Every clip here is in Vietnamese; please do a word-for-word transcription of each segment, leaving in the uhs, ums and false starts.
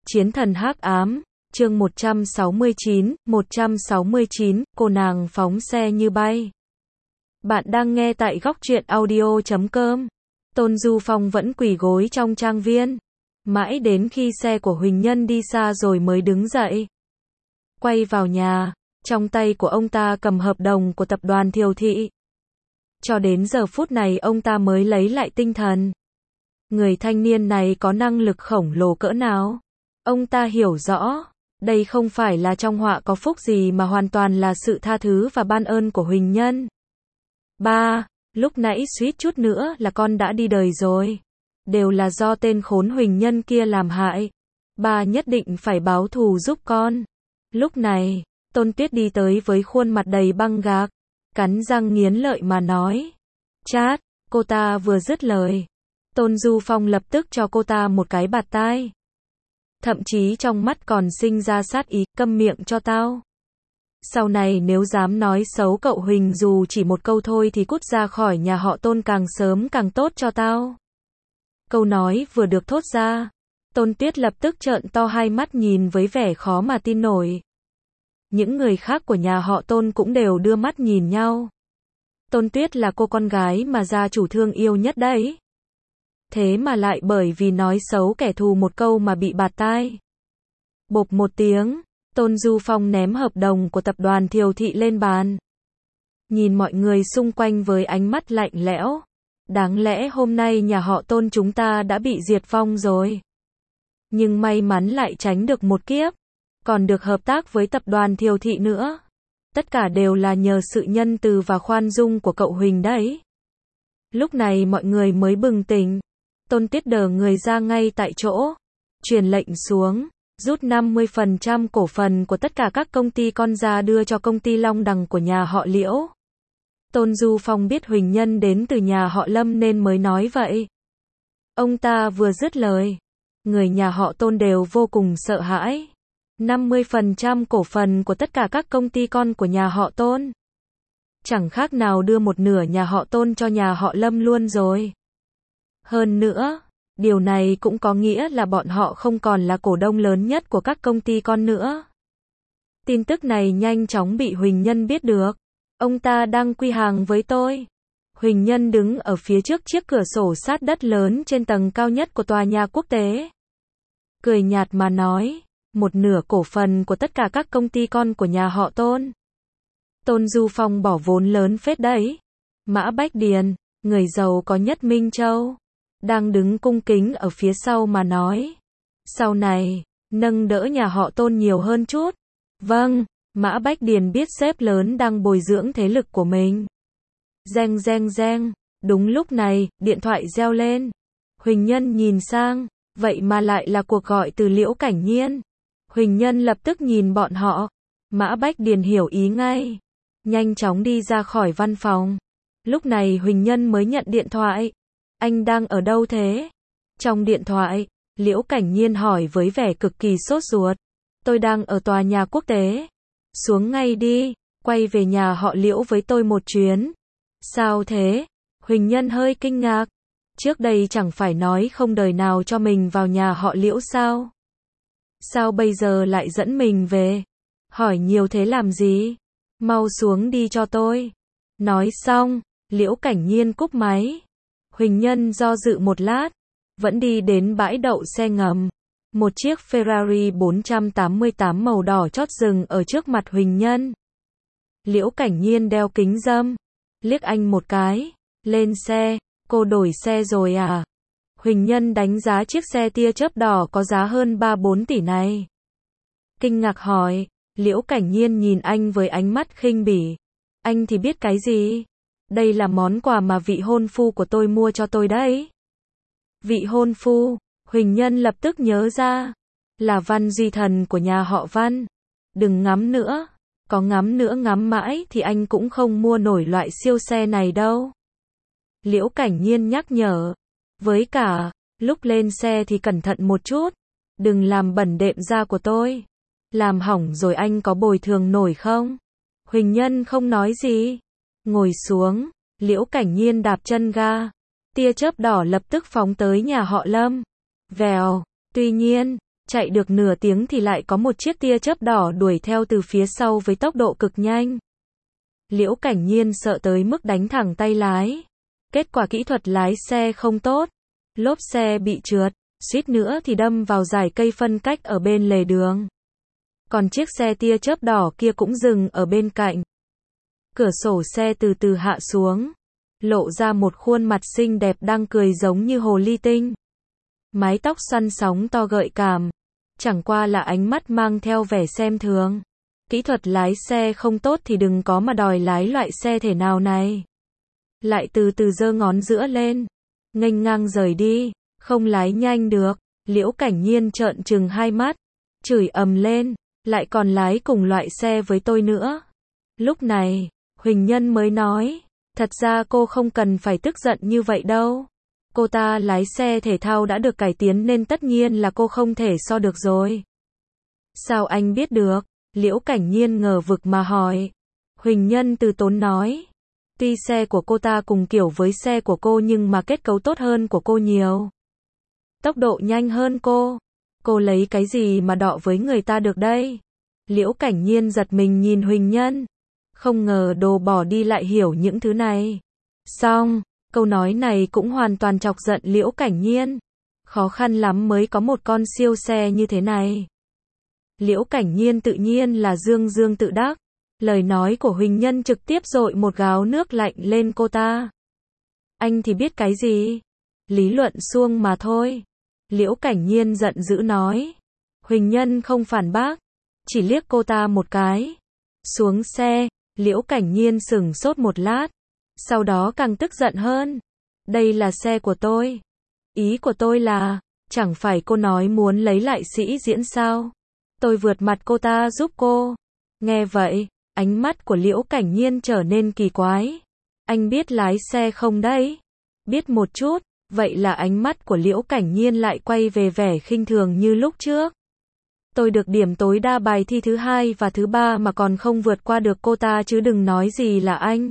Chiến thần hắc ám, chương một trăm sáu mươi chín, một trăm sáu mươi chín, cô nàng phóng xe như bay. Bạn đang nghe tại góc truyện audio chấm com. Tôn Du Phong vẫn quỳ gối trong trang viên, mãi đến khi xe của Huỳnh Nhân đi xa rồi mới đứng dậy. Quay vào nhà, trong tay của ông ta cầm hợp đồng của tập đoàn Thiều Thị. Cho đến giờ phút này ông ta mới lấy lại tinh thần. Người thanh niên này có năng lực khổng lồ cỡ nào? Ông ta hiểu rõ, đây không phải là trong họa có phúc gì mà hoàn toàn là sự tha thứ và ban ơn của Huỳnh Nhân. Ba, lúc nãy suýt chút nữa là con đã đi đời rồi. Đều là do tên khốn Huỳnh Nhân kia làm hại. Ba nhất định phải báo thù giúp con. Lúc này, Tôn Tuyết đi tới với khuôn mặt đầy băng gạc, cắn răng nghiến lợi mà nói. Chát, cô ta vừa dứt lời. Tôn Du Phong lập tức cho cô ta một cái bạt tai. Thậm chí trong mắt còn sinh ra sát ý, câm miệng cho tao. Sau này nếu dám nói xấu cậu Huỳnh dù chỉ một câu thôi thì cút ra khỏi nhà họ Tôn càng sớm càng tốt cho tao. Câu nói vừa được thốt ra, Tôn Tuyết lập tức trợn to hai mắt nhìn với vẻ khó mà tin nổi. Những người khác của nhà họ Tôn cũng đều đưa mắt nhìn nhau. Tôn Tuyết là cô con gái mà gia chủ thương yêu nhất đấy. Thế mà lại bởi vì nói xấu kẻ thù một câu mà bị bạt tai. Bộp một tiếng, Tôn Du Phong ném hợp đồng của tập đoàn Thiều Thị lên bàn. Nhìn mọi người xung quanh với ánh mắt lạnh lẽo. Đáng lẽ hôm nay nhà họ Tôn chúng ta đã bị diệt vong rồi. Nhưng may mắn lại tránh được một kiếp. Còn được hợp tác với tập đoàn Thiều Thị nữa. Tất cả đều là nhờ sự nhân từ và khoan dung của cậu Huỳnh đấy. Lúc này mọi người mới bừng tỉnh. Tôn Tuyết đờ người ra ngay tại chỗ. Truyền lệnh xuống, rút năm mươi phần trăm cổ phần của tất cả các công ty con ra đưa cho công ty Long Đằng của nhà họ Liễu. Tôn Du Phong biết Huỳnh Nhân đến từ nhà họ Lâm nên mới nói vậy. Ông ta vừa dứt lời, người nhà họ Tôn đều vô cùng sợ hãi. năm mươi phần trăm cổ phần của tất cả các công ty con của nhà họ Tôn. Chẳng khác nào đưa một nửa nhà họ Tôn cho nhà họ Lâm luôn rồi. Hơn nữa, điều này cũng có nghĩa là bọn họ không còn là cổ đông lớn nhất của các công ty con nữa. Tin tức này nhanh chóng bị Huỳnh Nhân biết được. Ông ta đang quy hàng với tôi. Huỳnh Nhân đứng ở phía trước chiếc cửa sổ sát đất lớn trên tầng cao nhất của tòa nhà quốc tế. Cười nhạt mà nói, một nửa cổ phần của tất cả các công ty con của nhà họ Tôn. Tôn Du Phong bỏ vốn lớn phết đấy. Mã Bách Điền, người giàu có nhất Minh Châu, đang đứng cung kính ở phía sau mà nói. Sau này, nâng đỡ nhà họ Tôn nhiều hơn chút. Vâng, Mã Bách Điền biết sếp lớn đang bồi dưỡng thế lực của mình. Reng reng reng, đúng lúc này, điện thoại reo lên. Huỳnh Nhân nhìn sang, vậy mà lại là cuộc gọi từ Liễu Cảnh Nhiên. Huỳnh Nhân lập tức nhìn bọn họ. Mã Bách Điền hiểu ý ngay. Nhanh chóng đi ra khỏi văn phòng. Lúc này Huỳnh Nhân mới nhận điện thoại. Anh đang ở đâu thế? Trong điện thoại, Liễu Cảnh Nhiên hỏi với vẻ cực kỳ sốt ruột. Tôi đang ở tòa nhà quốc tế. Xuống ngay đi, quay về nhà họ Liễu với tôi một chuyến. Sao thế? Huỳnh Nhân hơi kinh ngạc. Trước đây chẳng phải nói không đời nào cho mình vào nhà họ Liễu sao? Sao bây giờ lại dẫn mình về? Hỏi nhiều thế làm gì? Mau xuống đi cho tôi. Nói xong, Liễu Cảnh Nhiên cúp máy. Huỳnh Nhân do dự một lát, vẫn đi đến bãi đậu xe ngầm. Một chiếc Ferrari bốn trăm tám mươi tám màu đỏ chót dừng ở trước mặt Huỳnh Nhân. Liễu Cảnh Nhiên đeo kính râm, liếc anh một cái, lên xe, cô đổi xe rồi à? Huỳnh Nhân đánh giá chiếc xe tia chớp đỏ có giá hơn ba bốn tỷ này. Kinh ngạc hỏi, Liễu Cảnh Nhiên nhìn anh với ánh mắt khinh bỉ. Anh thì biết cái gì? Đây là món quà mà vị hôn phu của tôi mua cho tôi đấy. Vị hôn phu, Huỳnh Nhân lập tức nhớ ra. Là Văn Duy Thần của nhà họ Văn. Đừng ngắm nữa. Có ngắm nữa ngắm mãi thì anh cũng không mua nổi loại siêu xe này đâu. Liễu Cảnh Nhiên nhắc nhở. Với cả, lúc lên xe thì cẩn thận một chút. Đừng làm bẩn đệm da của tôi. Làm hỏng rồi anh có bồi thường nổi không? Huỳnh Nhân không nói gì. Ngồi xuống, Liễu Cảnh Nhiên đạp chân ga. Tia chớp đỏ lập tức phóng tới nhà họ Lâm. Vèo, tuy nhiên, Chạy được nửa tiếng thì lại có một chiếc tia chớp đỏ đuổi theo từ phía sau với tốc độ cực nhanh. Liễu Cảnh Nhiên sợ tới mức đánh thẳng tay lái. Kết quả kỹ thuật lái xe không tốt. Lốp xe bị trượt, suýt nữa thì đâm vào dải cây phân cách ở bên lề đường. Còn chiếc xe tia chớp đỏ kia cũng dừng ở bên cạnh. Cửa sổ xe từ từ hạ xuống, lộ ra một khuôn mặt xinh đẹp đang cười giống như hồ ly tinh. Mái tóc xoăn sóng to gợi cảm, chẳng qua là ánh mắt mang theo vẻ xem thường. Kỹ thuật lái xe không tốt thì đừng có mà đòi lái loại xe thể nào này. Lại từ từ giơ ngón giữa lên, nghênh ngang rời đi, không lái nhanh được. Liễu Cảnh Nhiên trợn trừng hai mắt, chửi ầm lên, lại còn lái cùng loại xe với tôi nữa. Lúc này, Huỳnh Nhân mới nói, thật ra cô không cần phải tức giận như vậy đâu. Cô ta lái xe thể thao đã được cải tiến nên tất nhiên là cô không thể so được rồi. Sao anh biết được? Liễu Cảnh Nhiên ngờ vực mà hỏi. Huỳnh Nhân từ tốn nói, tuy xe của cô ta cùng kiểu với xe của cô nhưng mà kết cấu tốt hơn của cô nhiều. Tốc độ nhanh hơn cô. Cô lấy cái gì mà đọ với người ta được đây? Liễu Cảnh Nhiên giật mình nhìn Huỳnh Nhân. Không ngờ đồ bỏ đi lại hiểu những thứ này. Xong, câu nói này cũng hoàn toàn chọc giận Liễu Cảnh Nhiên. Khó khăn lắm mới có một con siêu xe như thế này. Liễu Cảnh Nhiên tự nhiên là dương dương tự đắc. Lời nói của Huỳnh Nhân trực tiếp dội một gáo nước lạnh lên cô ta. Anh thì biết cái gì? Lý luận suông mà thôi. Liễu Cảnh Nhiên giận dữ nói. Huỳnh Nhân không phản bác, chỉ liếc cô ta một cái. Xuống xe, Liễu Cảnh Nhiên sửng sốt một lát, sau đó càng tức giận hơn. Đây là xe của tôi. Ý của tôi là, chẳng phải cô nói muốn lấy lại sĩ diễn sao? Tôi vượt mặt cô ta giúp cô. Nghe vậy, ánh mắt của Liễu Cảnh Nhiên trở nên kỳ quái. Anh biết lái xe không đấy? Biết một chút. Vậy là ánh mắt của Liễu Cảnh Nhiên lại quay về vẻ khinh thường như lúc trước. Tôi được điểm tối đa bài thi thứ hai và thứ ba mà còn không vượt qua được cô ta chứ đừng nói gì là anh.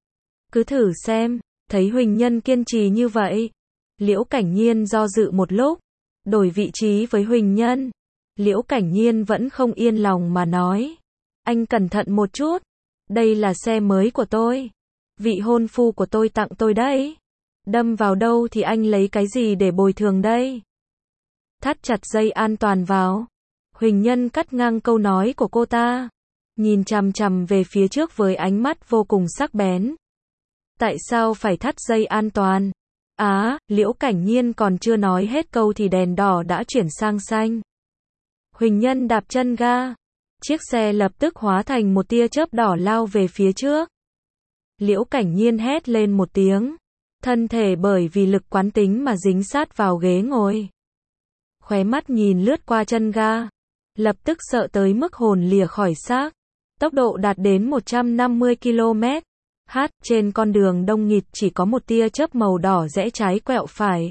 Cứ thử xem, thấy Huỳnh Nhân kiên trì như vậy. Liễu Cảnh Nhiên do dự một lúc, đổi vị trí với Huỳnh Nhân. Liễu Cảnh Nhiên vẫn không yên lòng mà nói. Anh cẩn thận một chút, đây là xe mới của tôi. Vị hôn phu của tôi tặng tôi đấy. Đâm vào đâu thì anh lấy cái gì để bồi thường đây? Thắt chặt dây an toàn vào. Huỳnh Nhân cắt ngang câu nói của cô ta, nhìn chằm chằm về phía trước với ánh mắt vô cùng sắc bén. Tại sao phải thắt dây an toàn? Á, Liễu Cảnh Nhiên còn chưa nói hết câu thì đèn đỏ đã chuyển sang xanh. Huỳnh Nhân đạp chân ga, chiếc xe lập tức hóa thành một tia chớp đỏ lao về phía trước. Liễu Cảnh Nhiên hét lên một tiếng. Thân thể bởi vì lực quán tính mà dính sát vào ghế ngồi. Khóe mắt nhìn lướt qua chân ga, lập tức sợ tới mức hồn lìa khỏi xác. Tốc độ đạt đến một trăm năm mươi ki lô mét h, trên con đường đông nghịt chỉ có một tia chớp màu đỏ rẽ trái quẹo phải.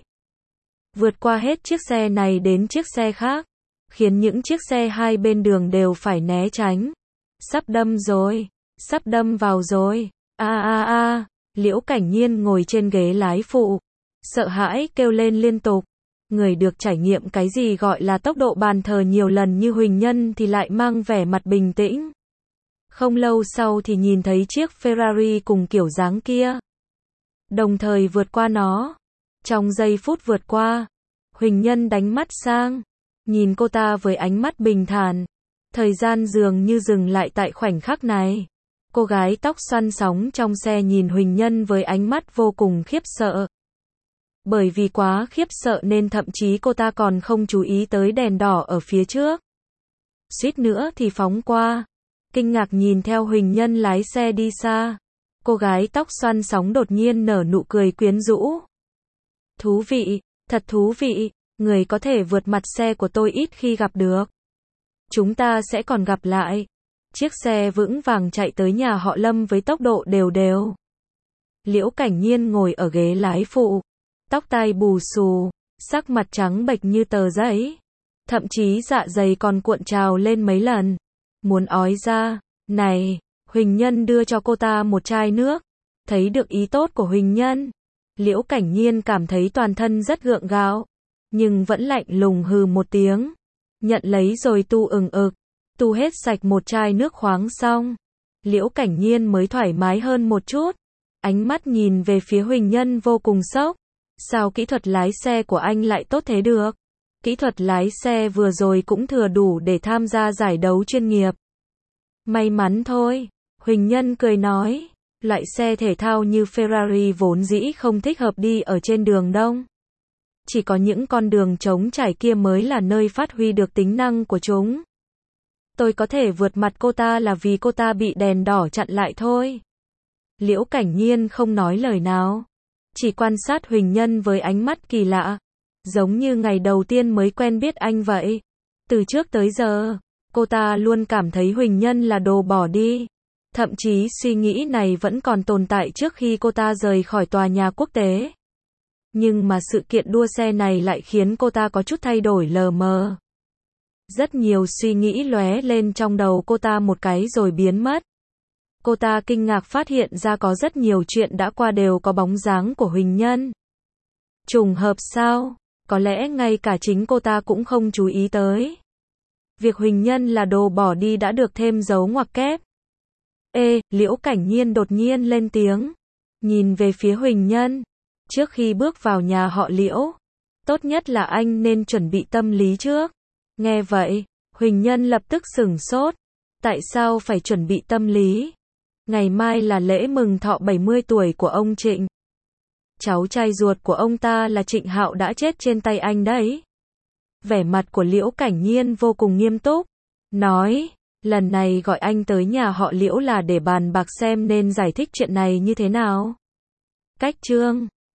Vượt qua hết chiếc xe này đến chiếc xe khác, khiến những chiếc xe hai bên đường đều phải né tránh. Sắp đâm rồi, sắp đâm vào rồi. A a a. Liễu Cảnh Nhiên ngồi trên ghế lái phụ, sợ hãi kêu lên liên tục. Người được trải nghiệm cái gì gọi là tốc độ bàn thờ nhiều lần như Huỳnh Nhân thì lại mang vẻ mặt bình tĩnh. Không lâu sau thì nhìn thấy chiếc Ferrari cùng kiểu dáng kia, đồng thời vượt qua nó. Trong giây phút vượt qua, Huỳnh Nhân đánh mắt sang, nhìn cô ta với ánh mắt bình thản. Thời gian dường như dừng lại tại khoảnh khắc này. Cô gái tóc xoăn sóng trong xe nhìn Huỳnh Nhân với ánh mắt vô cùng khiếp sợ. Bởi vì quá khiếp sợ nên thậm chí cô ta còn không chú ý tới đèn đỏ ở phía trước. Suýt nữa thì phóng qua. Kinh ngạc nhìn theo Huỳnh Nhân lái xe đi xa. Cô gái tóc xoăn sóng đột nhiên nở nụ cười quyến rũ. Thú vị, thật thú vị, người có thể vượt mặt xe của tôi ít khi gặp được. Chúng ta sẽ còn gặp lại. Chiếc xe vững vàng chạy tới nhà họ Lâm với tốc độ đều đều. Liễu Cảnh Nhiên ngồi ở ghế lái phụ, tóc tai bù xù, sắc mặt trắng bệch như tờ giấy. Thậm chí dạ dày còn cuộn trào lên mấy lần. Muốn ói ra. Này, Huỳnh Nhân đưa cho cô ta một chai nước. Thấy được ý tốt của Huỳnh Nhân, Liễu Cảnh Nhiên cảm thấy toàn thân rất gượng gạo, nhưng vẫn lạnh lùng hừ một tiếng. Nhận lấy rồi tu ừng ực. Tu hết sạch một chai nước khoáng xong. Liễu Cảnh Nhiên mới thoải mái hơn một chút. Ánh mắt nhìn về phía Huỳnh Nhân vô cùng sốc. Sao kỹ thuật lái xe của anh lại tốt thế được? Kỹ thuật lái xe vừa rồi cũng thừa đủ để tham gia giải đấu chuyên nghiệp. May mắn thôi. Huỳnh Nhân cười nói. Loại xe thể thao như Ferrari vốn dĩ không thích hợp đi ở trên đường đông. Chỉ có những con đường trống trải kia mới là nơi phát huy được tính năng của chúng. Tôi có thể vượt mặt cô ta là vì cô ta bị đèn đỏ chặn lại thôi. Liễu Cảnh Nhiên không nói lời nào. Chỉ quan sát Huỳnh Nhân với ánh mắt kỳ lạ. Giống như ngày đầu tiên mới quen biết anh vậy. Từ trước tới giờ, cô ta luôn cảm thấy Huỳnh Nhân là đồ bỏ đi. Thậm chí suy nghĩ này vẫn còn tồn tại trước khi cô ta rời khỏi tòa nhà quốc tế. Nhưng mà sự kiện đua xe này lại khiến cô ta có chút thay đổi lờ mờ. Rất nhiều suy nghĩ lóe lên trong đầu cô ta một cái rồi biến mất. Cô ta kinh ngạc phát hiện ra có rất nhiều chuyện đã qua đều có bóng dáng của Huỳnh Nhân. Trùng hợp sao? Có lẽ ngay cả chính cô ta cũng không chú ý tới. Việc Huỳnh Nhân là đồ bỏ đi đã được thêm dấu ngoặc kép. Ê, Liễu Cảnh Nhiên đột nhiên lên tiếng. Nhìn về phía Huỳnh Nhân. Trước khi bước vào nhà họ Liễu, tốt nhất là anh nên chuẩn bị tâm lý trước. Nghe vậy, Huỳnh Nhân lập tức sửng sốt. Tại sao phải chuẩn bị tâm lý? Ngày mai là lễ mừng thọ bảy mươi tuổi của ông Trịnh. Cháu trai ruột của ông ta là Trịnh Hạo đã chết trên tay anh đấy. Vẻ mặt của Liễu Cảnh Nhiên vô cùng nghiêm túc. Nói, lần này gọi anh tới nhà họ Liễu là để bàn bạc xem nên giải thích chuyện này như thế nào. Cách chương